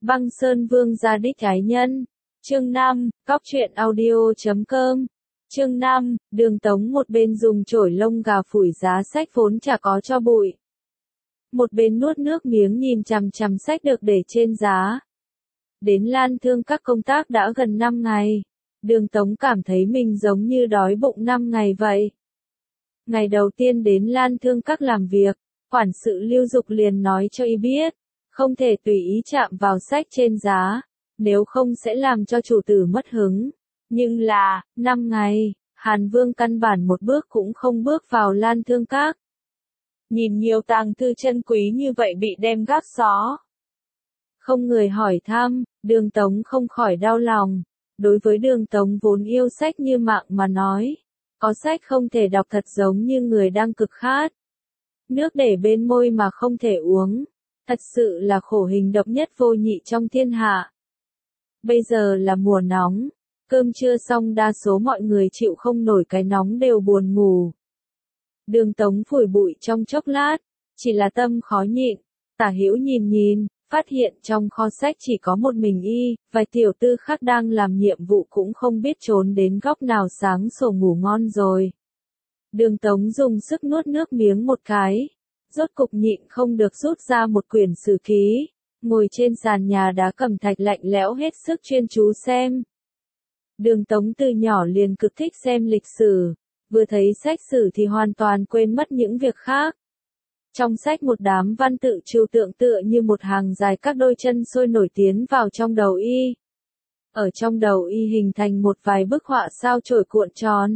Băng Sơn Vương gia đích ái nhân. Chương 5, Cóc truyện audio.com. Chương 5, Đường Tống một bên dùng chổi lông gà phủi giá sách vốn chả có cho bụi. Một bên nuốt nước miếng nhìn chằm chằm sách được để trên giá. Đến Lan Thương các công tác đã gần 5 ngày. Đường Tống cảm thấy mình giống như đói bụng 5 ngày vậy. Ngày đầu tiên đến Lan Thương các làm việc, quản sự Lưu Dục liền nói cho y biết, không thể tùy ý chạm vào sách trên giá, nếu không sẽ làm cho chủ tử mất hứng. Nhưng là, 5 ngày, Hàn Vương căn bản một bước cũng không bước vào Lan Thương các. Nhìn nhiều tàng thư chân quý như vậy bị đem gác xó. Không người hỏi thăm, Đường Tống không khỏi đau lòng. Đối với Đường Tống vốn yêu sách như mạng mà nói, có sách không thể đọc thật giống như người đang cực khát. Nước để bên môi mà không thể uống, thật sự là khổ hình độc nhất vô nhị trong thiên hạ. Bây giờ là mùa nóng, cơm trưa xong đa số mọi người chịu không nổi cái nóng đều buồn ngủ. Đường Tống phủi bụi trong chốc lát, chỉ là tâm khó nhịn, tả hữu nhìn, phát hiện trong kho sách chỉ có một mình y, vài tiểu tư khác đang làm nhiệm vụ cũng không biết trốn đến góc nào sáng sổ ngủ ngon rồi. Đường Tống dùng sức nuốt nước miếng một cái, rốt cục nhịn không được rút ra một quyển sử ký, ngồi trên sàn nhà đá cẩm thạch lạnh lẽo hết sức chuyên chú xem. Đường Tống từ nhỏ liền cực thích xem lịch sử, vừa thấy sách sử thì hoàn toàn quên mất những việc khác. Trong sách một đám văn tự trừu tượng tựa như một hàng dài các đôi chân sôi nổi tiến vào trong đầu y. Ở trong đầu y hình thành một vài bức họa sao chổi cuộn tròn,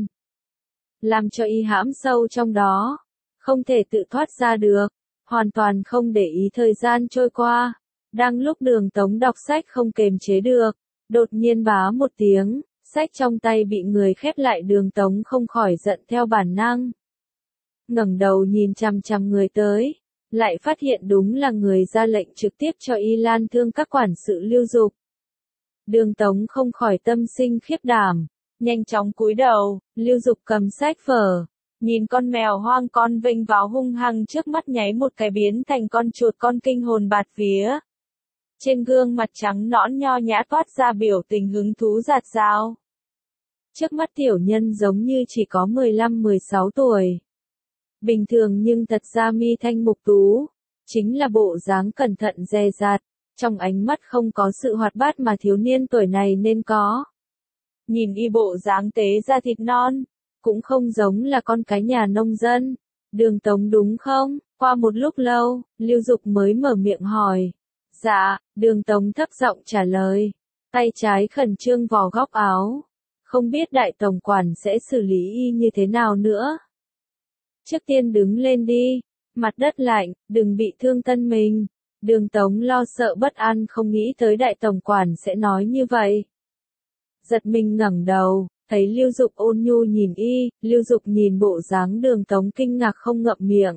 làm cho y hãm sâu trong đó, không thể tự thoát ra được, hoàn toàn không để ý thời gian trôi qua. Đang lúc Đường Tống đọc sách không kềm chế được, đột nhiên bá một tiếng, sách trong tay bị người khép lại. Đường Tống không khỏi giận theo bản năng. Ngẩng đầu nhìn chằm chằm người tới, lại phát hiện đúng là người ra lệnh trực tiếp cho y Lan Thương các quản sự Lưu Dục. Đường Tống không khỏi tâm sinh khiếp đảm, nhanh chóng cúi đầu. Lưu Dục cầm sách vở, nhìn con mèo hoang con vênh vào hung hăng trước mắt nháy một cái biến thành con chuột con kinh hồn bạt vía. Trên gương mặt trắng nõn nho nhã toát ra biểu tình hứng thú rạt rào. Trước mắt tiểu nhân giống như chỉ có 15-16 tuổi. Bình thường nhưng thật ra mi thanh mục tú, chính là bộ dáng cẩn thận dè dặt, trong ánh mắt không có sự hoạt bát mà thiếu niên tuổi này nên có. Nhìn y bộ dáng tế da thịt non, cũng không giống là con cái nhà nông dân. Đường Tống đúng không? Qua một lúc lâu, Lưu Dục mới mở miệng hỏi. Dạ, Đường Tống thấp giọng trả lời, tay trái khẩn trương vò góc áo. Không biết đại tổng quản sẽ xử lý y như thế nào nữa. Trước tiên đứng lên đi, mặt đất lạnh, đừng bị thương thân mình. Đường Tống lo sợ bất an không nghĩ tới đại tổng quản sẽ nói như vậy. Giật mình ngẩng đầu, thấy Lưu Dục ôn nhu nhìn y. Lưu Dục nhìn bộ dáng Đường Tống kinh ngạc không ngậm miệng.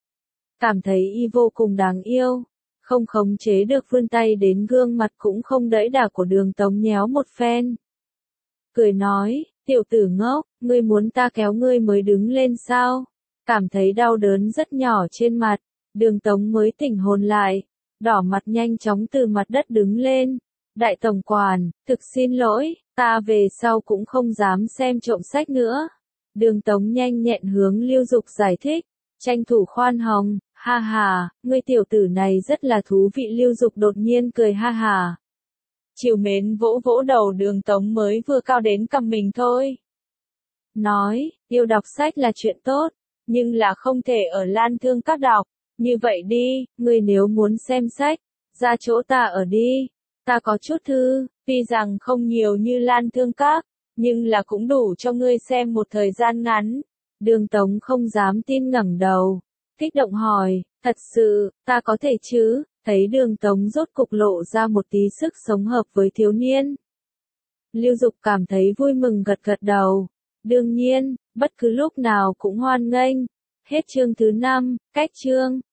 Cảm thấy y vô cùng đáng yêu, không khống chế được vươn tay đến gương mặt cũng không đẫy đà của Đường Tống nhéo một phen. Cười nói, tiểu tử ngốc, ngươi muốn ta kéo ngươi mới đứng lên sao? Cảm thấy đau đớn rất nhỏ trên mặt, Đường Tống mới tỉnh hồn lại, đỏ mặt nhanh chóng từ mặt đất đứng lên. Đại tổng quản, thực xin lỗi, ta về sau cũng không dám xem trộm sách nữa. Đường Tống nhanh nhẹn hướng Lưu Dục giải thích, tranh thủ khoan hồng, ha ha, ngươi tiểu tử này rất là thú vị. Lưu Dục đột nhiên cười ha ha. Trìu mến vỗ vỗ đầu Đường Tống mới vừa cao đến cầm mình thôi. Nói, yêu đọc sách là chuyện tốt, nhưng là không thể ở Lan Thương các đọc. Như vậy đi, ngươi nếu muốn xem sách, ra chỗ ta ở đi. Ta có chút thư, tuy rằng không nhiều như Lan Thương các, nhưng là cũng đủ cho ngươi xem một thời gian ngắn. Đường Tống không dám tin ngẩng đầu, kích động hỏi, thật sự, ta có thể chứ? Thấy Đường Tống rốt cục lộ ra một tí sức sống hợp với thiếu niên. Lưu Dục cảm thấy vui mừng gật gật đầu. Đương nhiên, bất cứ lúc nào cũng hoan nghênh. Hết chương thứ 5, cách chương.